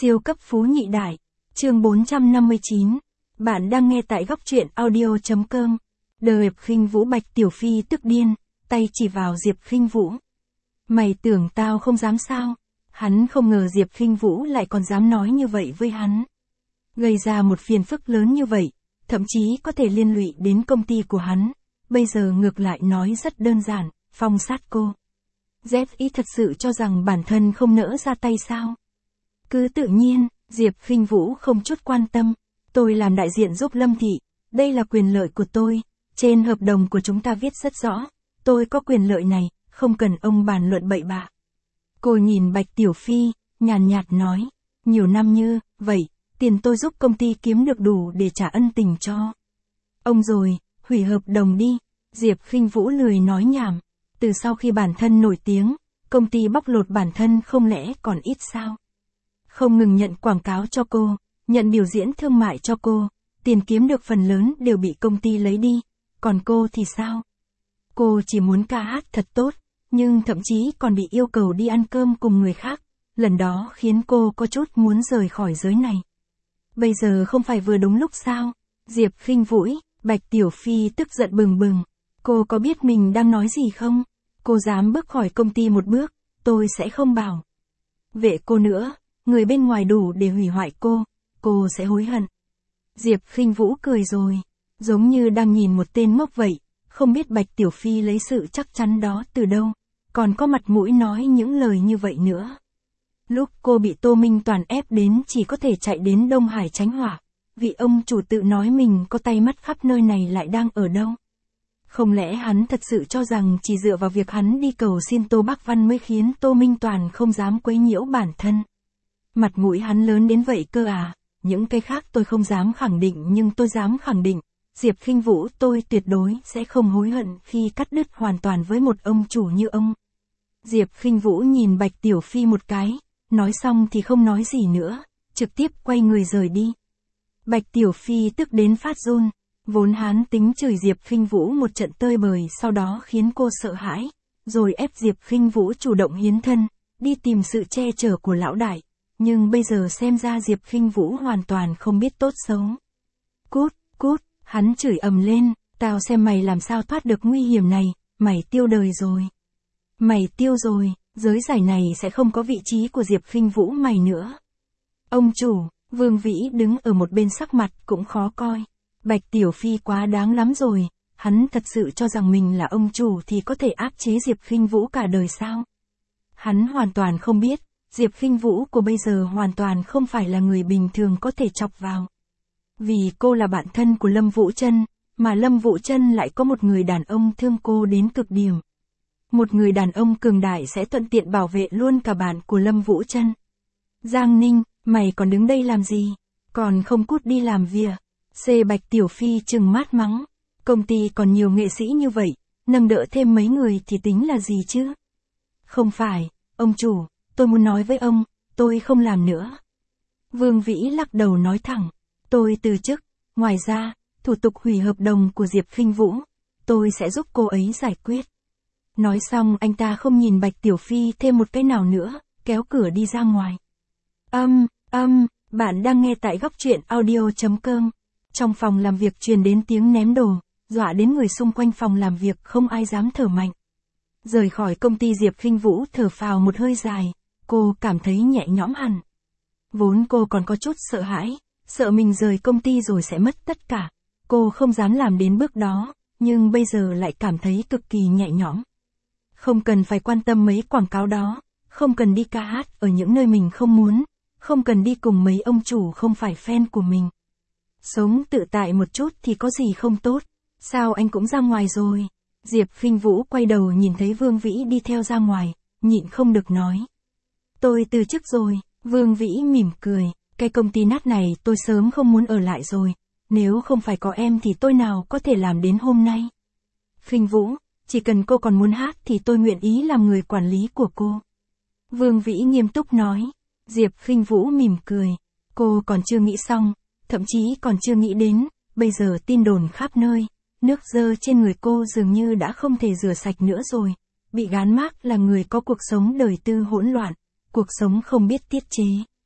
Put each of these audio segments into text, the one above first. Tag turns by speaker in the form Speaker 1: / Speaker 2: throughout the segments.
Speaker 1: Siêu cấp phú nhị đại. Chương 459. Bạn đang nghe tại góc truyện audio.com. Diệp Khinh Vũ. Bạch Tiểu Phi tức điên, tay chỉ vào Diệp Khinh Vũ. Mày tưởng tao không dám sao? Hắn không ngờ Diệp Khinh Vũ lại còn dám nói như vậy với hắn. Gây ra một phiền phức lớn như vậy, thậm chí có thể liên lụy đến công ty của hắn. Bây giờ ngược lại nói rất đơn giản, phong sát cô. ZI thật sự cho rằng bản thân không nỡ ra tay sao? Cứ tự nhiên, Diệp Khinh Vũ không chút quan tâm. Tôi làm đại diện giúp Lâm Thị, đây là quyền lợi của tôi. Trên hợp đồng của chúng ta viết rất rõ, tôi có quyền lợi này, không cần ông bàn luận bậy bạ. Cô nhìn Bạch Tiểu Phi, nhàn nhạt nói, nhiều năm như vậy, tiền tôi giúp công ty kiếm được đủ để trả ân tình cho ông rồi, hủy hợp đồng đi. Diệp Khinh Vũ lười nói nhảm. Từ sau khi bản thân nổi tiếng, công ty bóc lột bản thân không lẽ còn ít sao? Không ngừng nhận quảng cáo cho cô, nhận biểu diễn thương mại cho cô, tiền kiếm được phần lớn đều bị công ty lấy đi, còn cô thì sao? Cô chỉ muốn ca hát thật tốt, nhưng thậm chí còn bị yêu cầu đi ăn cơm cùng người khác, lần đó khiến cô có chút muốn rời khỏi giới này. Bây giờ không phải vừa đúng lúc sao? Diệp Khinh Vũ. Bạch Tiểu Phi tức giận bừng bừng. Cô có biết mình đang nói gì không? Cô dám bước khỏi công ty một bước, tôi sẽ không bảo vệ cô nữa, người bên ngoài đủ để hủy hoại cô sẽ hối hận. Diệp Khinh Vũ cười rồi, giống như đang nhìn một tên ngốc vậy, không biết Bạch Tiểu Phi lấy sự chắc chắn đó từ đâu, còn có mặt mũi nói những lời như vậy nữa. Lúc cô bị Tô Minh Toàn ép đến chỉ có thể chạy đến Đông Hải tránh hỏa, vị ông chủ tự nói mình có tay mắt khắp nơi này lại đang ở đâu? Không lẽ hắn thật sự cho rằng chỉ dựa vào việc hắn đi cầu xin Tô Bắc Văn mới khiến Tô Minh Toàn không dám quấy nhiễu bản thân? Mặt mũi hắn lớn đến vậy cơ à? Những cái khác tôi không dám khẳng định nhưng tôi dám khẳng định, Diệp Khinh Vũ tôi tuyệt đối sẽ không hối hận khi cắt đứt hoàn toàn với một ông chủ như ông. Diệp Khinh Vũ nhìn Bạch Tiểu Phi một cái, nói xong thì không nói gì nữa, trực tiếp quay người rời đi. Bạch Tiểu Phi tức đến phát run, vốn hắn tính chửi Diệp Khinh Vũ một trận tơi bời sau đó khiến cô sợ hãi, rồi ép Diệp Khinh Vũ chủ động hiến thân, đi tìm sự che chở của lão đại. Nhưng bây giờ xem ra Diệp Khinh Vũ hoàn toàn không biết tốt xấu. Cút, hắn chửi ầm lên, tao xem mày làm sao thoát được nguy hiểm này, mày tiêu đời rồi. Mày tiêu rồi, giới giải này sẽ không có vị trí của Diệp Khinh Vũ mày nữa. Ông chủ, Vương Vĩ đứng ở một bên sắc mặt cũng khó coi. Bạch Tiểu Phi quá đáng lắm rồi, hắn thật sự cho rằng mình là ông chủ thì có thể áp chế Diệp Khinh Vũ cả đời sao? Hắn hoàn toàn không biết, Diệp Khinh Vũ của bây giờ hoàn toàn không phải là người bình thường có thể chọc vào. Vì cô là bạn thân của Lâm Vũ Trân, mà Lâm Vũ Trân lại có một người đàn ông thương cô đến cực điểm. Một người đàn ông cường đại sẽ thuận tiện bảo vệ luôn cả bạn của Lâm Vũ Trân. Giang Ninh, mày còn đứng đây làm gì? Còn không cút đi làm việc. Bạch Tiểu Phi trừng mắt mắng. Công ty còn nhiều nghệ sĩ như vậy, nâng đỡ thêm mấy người thì tính là gì chứ? Không phải, ông chủ, tôi muốn nói với ông, tôi không làm nữa. Vương Vĩ lắc đầu nói thẳng, tôi từ chức, ngoài ra, thủ tục hủy hợp đồng của Diệp Khinh Vũ, tôi sẽ giúp cô ấy giải quyết. Nói xong anh ta không nhìn Bạch Tiểu Phi thêm một cái nào nữa, kéo cửa đi ra ngoài. Bạn đang nghe tại góc truyện audio.com. Trong phòng làm việc truyền đến tiếng ném đồ, dọa đến người xung quanh phòng làm việc không ai dám thở mạnh. Rời khỏi công ty Diệp Khinh Vũ thở phào một hơi dài, cô cảm thấy nhẹ nhõm hẳn. Vốn cô còn có chút sợ hãi, sợ mình rời công ty rồi sẽ mất tất cả. Cô không dám làm đến bước đó, nhưng bây giờ lại cảm thấy cực kỳ nhẹ nhõm. Không cần phải quan tâm mấy quảng cáo đó, không cần đi ca hát ở những nơi mình không muốn, không cần đi cùng mấy ông chủ không phải fan của mình. Sống tự tại một chút thì có gì không tốt, sao anh cũng ra ngoài rồi? Diệp Khinh Vũ quay đầu nhìn thấy Vương Vĩ đi theo ra ngoài, nhịn không được nói. Tôi từ chức rồi, Vương Vĩ mỉm cười, cái công ty nát này tôi sớm không muốn ở lại rồi, nếu không phải có em thì tôi nào có thể làm đến hôm nay. Khinh Vũ, chỉ cần cô còn muốn hát thì tôi nguyện ý làm người quản lý của cô. Vương Vĩ nghiêm túc nói. Diệp Khinh Vũ mỉm cười, cô còn chưa nghĩ xong, thậm chí còn chưa nghĩ đến, bây giờ tin đồn khắp nơi, nước dơ trên người cô dường như đã không thể rửa sạch nữa rồi, bị gán mác là người có cuộc sống đời tư hỗn loạn, cuộc sống không biết tiết chế.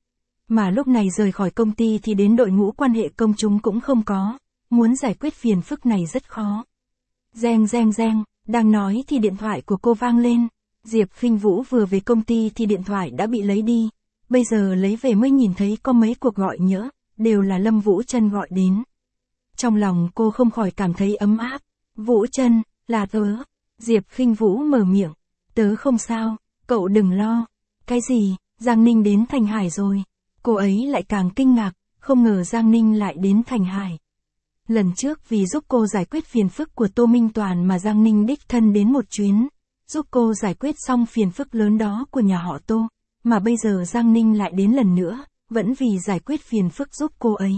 Speaker 1: Mà lúc này rời khỏi công ty thì đến đội ngũ quan hệ công chúng cũng không có, muốn giải quyết phiền phức này rất khó. Reng reng reng, đang nói thì điện thoại của cô vang lên. Diệp Khinh Vũ vừa về công ty thì điện thoại đã bị lấy đi. Bây giờ lấy về mới nhìn thấy có mấy cuộc gọi nhỡ, đều là Lâm Vũ Trân gọi đến. Trong lòng cô không khỏi cảm thấy ấm áp. Vũ Trân, là tớ. Diệp Khinh Vũ mở miệng. Tớ không sao, cậu đừng lo. Cái gì, Giang Ninh đến Thành Hải rồi. Cô ấy lại càng kinh ngạc, không ngờ Giang Ninh lại đến Thành Hải. Lần trước vì giúp cô giải quyết phiền phức của Tô Minh Toàn mà Giang Ninh đích thân đến một chuyến, giúp cô giải quyết xong phiền phức lớn đó của nhà họ Tô, mà bây giờ Giang Ninh lại đến lần nữa, vẫn vì giải quyết phiền phức giúp cô ấy.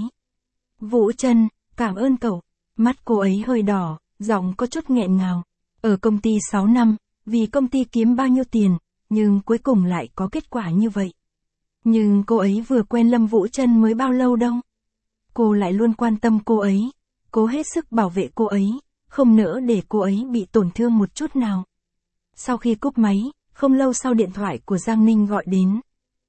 Speaker 1: Vũ Trân, cảm ơn cậu. Mắt cô ấy hơi đỏ, giọng có chút nghẹn ngào. Ở công ty 6 năm, vì công ty kiếm bao nhiêu tiền, nhưng cuối cùng lại có kết quả như vậy. Nhưng cô ấy vừa quen Lâm Vũ Trân mới bao lâu đâu. Cô lại luôn quan tâm cô ấy, cố hết sức bảo vệ cô ấy, không nỡ để cô ấy bị tổn thương một chút nào. Sau khi cúp máy, không lâu sau điện thoại của Giang Ninh gọi đến.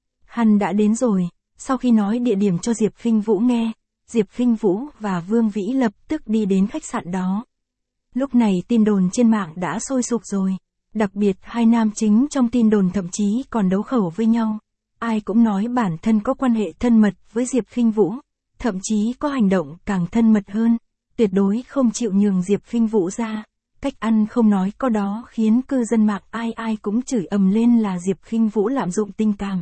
Speaker 1: Hắn đã đến rồi. Sau khi nói địa điểm cho Diệp Khinh Vũ nghe, Diệp Khinh Vũ và Vương Vĩ lập tức đi đến khách sạn đó. Lúc này tin đồn trên mạng đã sôi sục rồi. Đặc biệt hai nam chính trong tin đồn thậm chí còn đấu khẩu với nhau. Ai cũng nói bản thân có quan hệ thân mật với Diệp Khinh Vũ, thậm chí có hành động càng thân mật hơn, tuyệt đối không chịu nhường Diệp Khinh Vũ ra. Cách ăn không nói có đó khiến cư dân mạng ai ai cũng chửi ầm lên là Diệp Khinh Vũ lạm dụng tình cảm.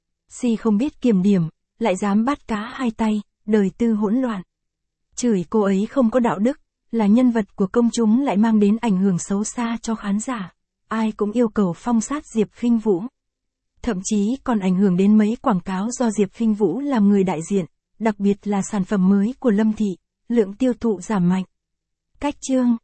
Speaker 1: Si không biết kiểm điểm, lại dám bắt cá hai tay, đời tư hỗn loạn. Chửi cô ấy không có đạo đức, là nhân vật của công chúng lại mang đến ảnh hưởng xấu xa cho khán giả. Ai cũng yêu cầu phong sát Diệp Khinh Vũ. Thậm chí còn ảnh hưởng đến mấy quảng cáo do Diệp Khinh Vũ làm người đại diện, đặc biệt là sản phẩm mới của Lâm Thị, lượng tiêu thụ giảm mạnh. Cách chương